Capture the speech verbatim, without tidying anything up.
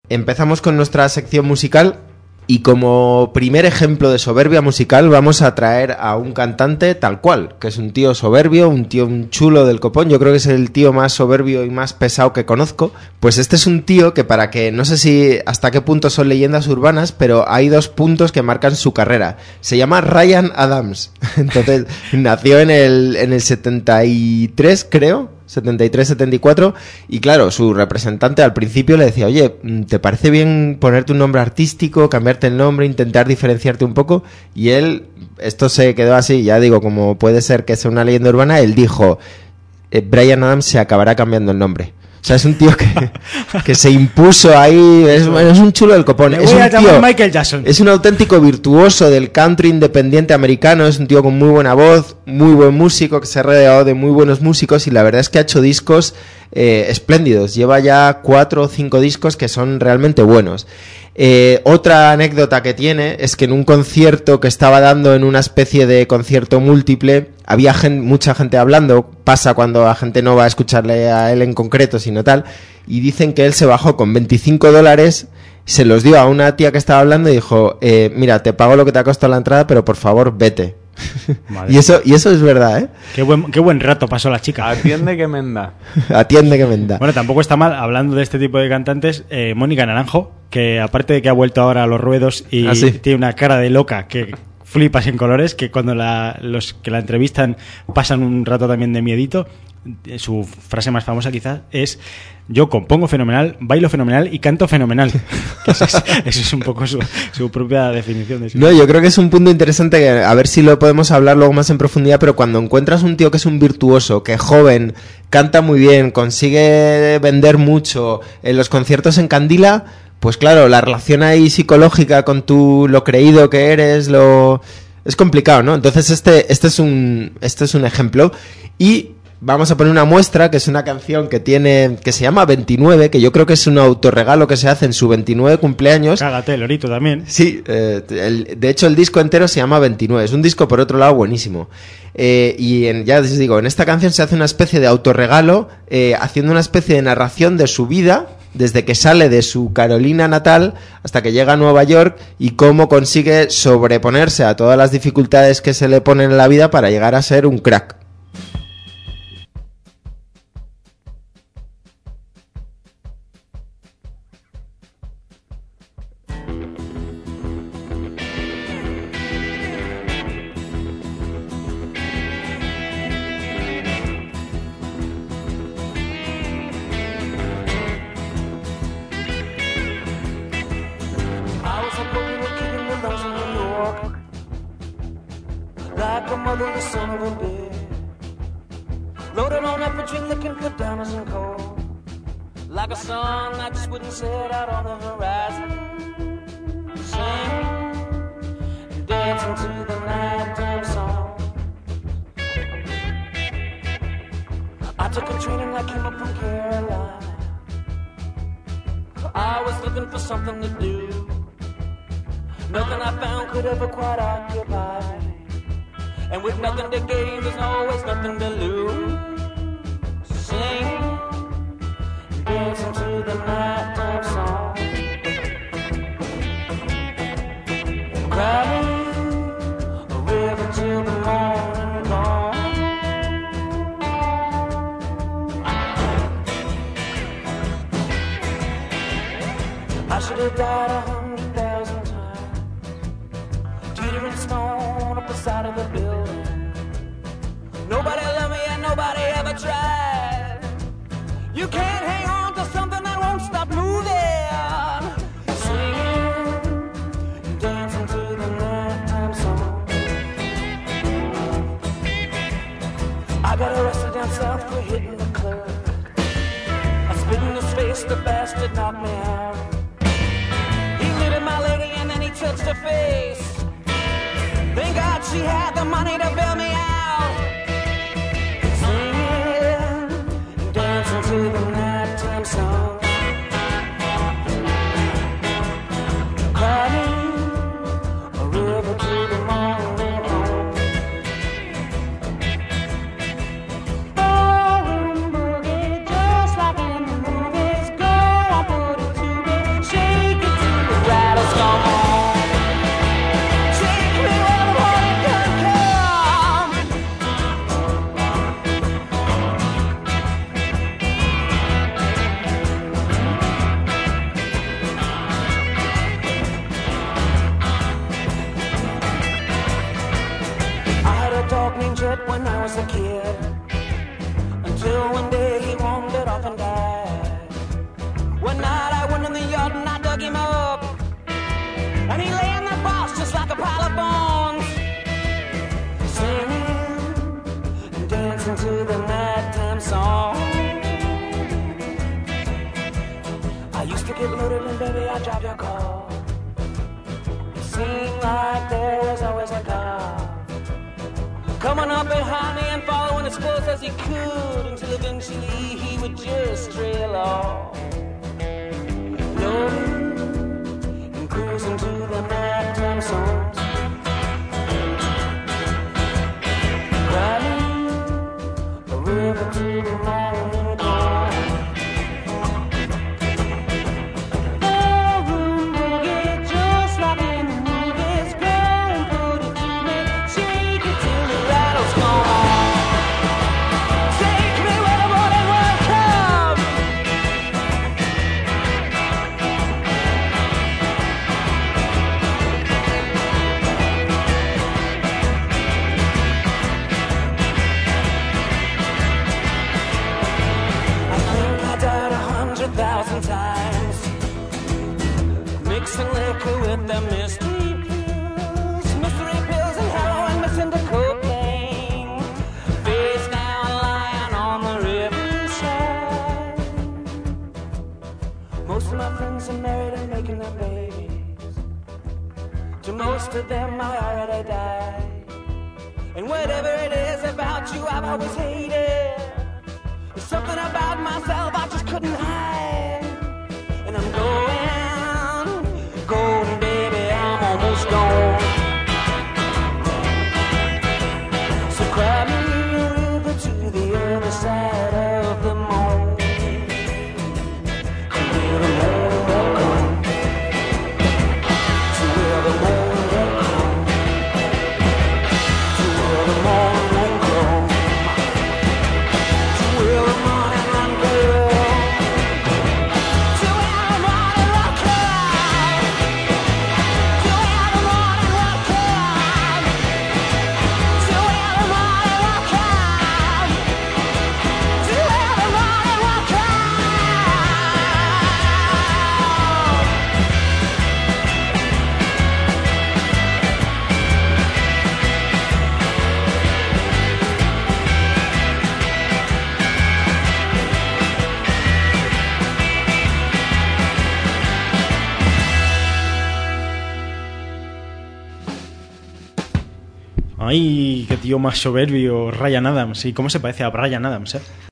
Empezamos con nuestra sección musical y como primer ejemplo de soberbia musical vamos a traer a un cantante tal cual, que es un tío soberbio, un tío un chulo del copón. Yo creo que es el tío más soberbio y más pesado que conozco. Pues este es un tío que, para que, no sé si hasta qué punto son leyendas urbanas, pero hay dos puntos que marcan su carrera. Se llama Ryan Adams. Entonces nació en el, en el setenta y tres, creo, setenta y tres setenta y cuatro, y claro, su representante al principio le decía, oye, ¿te parece bien ponerte un nombre artístico, cambiarte el nombre, intentar diferenciarte un poco? Y él, esto se quedó así, ya digo, como puede ser que sea una leyenda urbana, él dijo, eh, Bryan Adams se acabará cambiando el nombre. O sea, es un tío que, que se impuso ahí, es, es un chulo del copón. Me es voy un a llamar tío, Michael Jackson. Es un auténtico virtuoso del country independiente americano, es un tío con muy buena voz, muy buen músico, que se ha rodeado de muy buenos músicos y la verdad es que ha hecho discos eh, espléndidos. Lleva ya cuatro o cinco discos que son realmente buenos. Eh, otra anécdota que tiene es que en un concierto que estaba dando, en una especie de concierto múltiple, había gen- mucha gente hablando, pasa cuando la gente no va a escucharle a él en concreto, sino tal, y dicen que él se bajó con veinticinco dólares, se los dio a una tía que estaba hablando y dijo, eh, mira, te pago lo que te ha costado la entrada, pero por favor, vete. y eso y eso es verdad, ¿eh? Qué buen, qué buen rato pasó la chica. Atiende que menda. Atiende que menda. Bueno, tampoco está mal, hablando de este tipo de cantantes, eh, Mónica Naranjo, que aparte de que ha vuelto ahora a los ruedos y ¿Ah, sí? tiene una cara de loca que flipas en colores, que cuando la, los que la entrevistan pasan un rato también de miedito. Su frase más famosa quizás es: yo compongo fenomenal, bailo fenomenal y canto fenomenal. Eso es, eso es un poco su, su propia definición de sí. No, yo creo que es un punto interesante que a ver si lo podemos hablar luego más en profundidad, pero cuando encuentras un tío que es un virtuoso, que es joven, canta muy bien, consigue vender mucho, en los conciertos encandila, pues claro, la relación ahí psicológica con tu, lo creído que eres, lo es complicado, ¿no? Entonces este, este es un, este es un ejemplo. Y vamos a poner una muestra, que es una canción que tiene, que se llama veintinueve, que yo creo que es un autorregalo que se hace en su veintinueve cumpleaños. Cágate, Lorito, también. Sí, eh, el, de hecho el disco entero se llama veintinueve, es un disco por otro lado buenísimo. Eh, y en, ya les digo, en esta canción se hace una especie de autorregalo, eh, haciendo una especie de narración de su vida, desde que sale de su Carolina natal hasta que llega a Nueva York, y cómo consigue sobreponerse a todas las dificultades que se le ponen en la vida para llegar a ser un crack. Like a motherless son of a bitch, loaded on up between looking for diamonds and coal, like a sun that just wouldn't set out on the horizon, singing, dancing to the nighttime song. I took a train and I came up from Carolina. I was looking for something to do. Nothing I found could ever quite occupy me. And with nothing to gain, there's always nothing to lose. Sing, dancing to the nighttime song. Crying a river till the morning dawn. I should have died a hundred thousand times, teetering stone up the side of the building. Nobody loved me and nobody ever tried. You can't hang on to something that won't stop moving. Singing, dancing to the nighttime song. I got arrested down south for hitting the club. I spit in his face, the bastard knocked me out. He lit at my lady and then he touched her face. Thank God she had the money to bail me out. Singing, dancing to the nighttime song. Crying a river to the morning dawn. Ballroom boogie, just like in the movies. Go, I put it to me. was a kid, until one day he wandered off and died. One night I went in the yard and I dug him up, and he lay in the box just like a pile of bones, singing and dancing to the nighttime song. I used to get loaded and baby I'd drive your car. It seemed like there was always a car coming up behind me and following as close as he could, until eventually he would just trail off, loading and cruising to the nighttime songs, riding a river to the morning dawn. Ballroom boogie, just like in the movies, go put it to me, shake it till the rattles gone on. Take me where the morning will come. I think I died a hundred thousand times, mixing liquor with the mystery pills, mystery pills and heroin mixed into cocaine, face down lying on the riverside. Most of my friends are married and making their babies. To most of them I already died. And whatever it is about you I've always hated, there's something about myself I just couldn't hide. And I'm going, going, baby, I'm almost gone. So cry me a river to the other side of the moon, to where the moon will come, to where the moon will come, to where the moon will come, to where the morning will come, to where the morning will come, to where the morning will come, to where the morning will come, to where the morning will come. Ay, qué tío más soberbio, Ryan Adams. ¿Y cómo se parece a Bryan Adams, eh?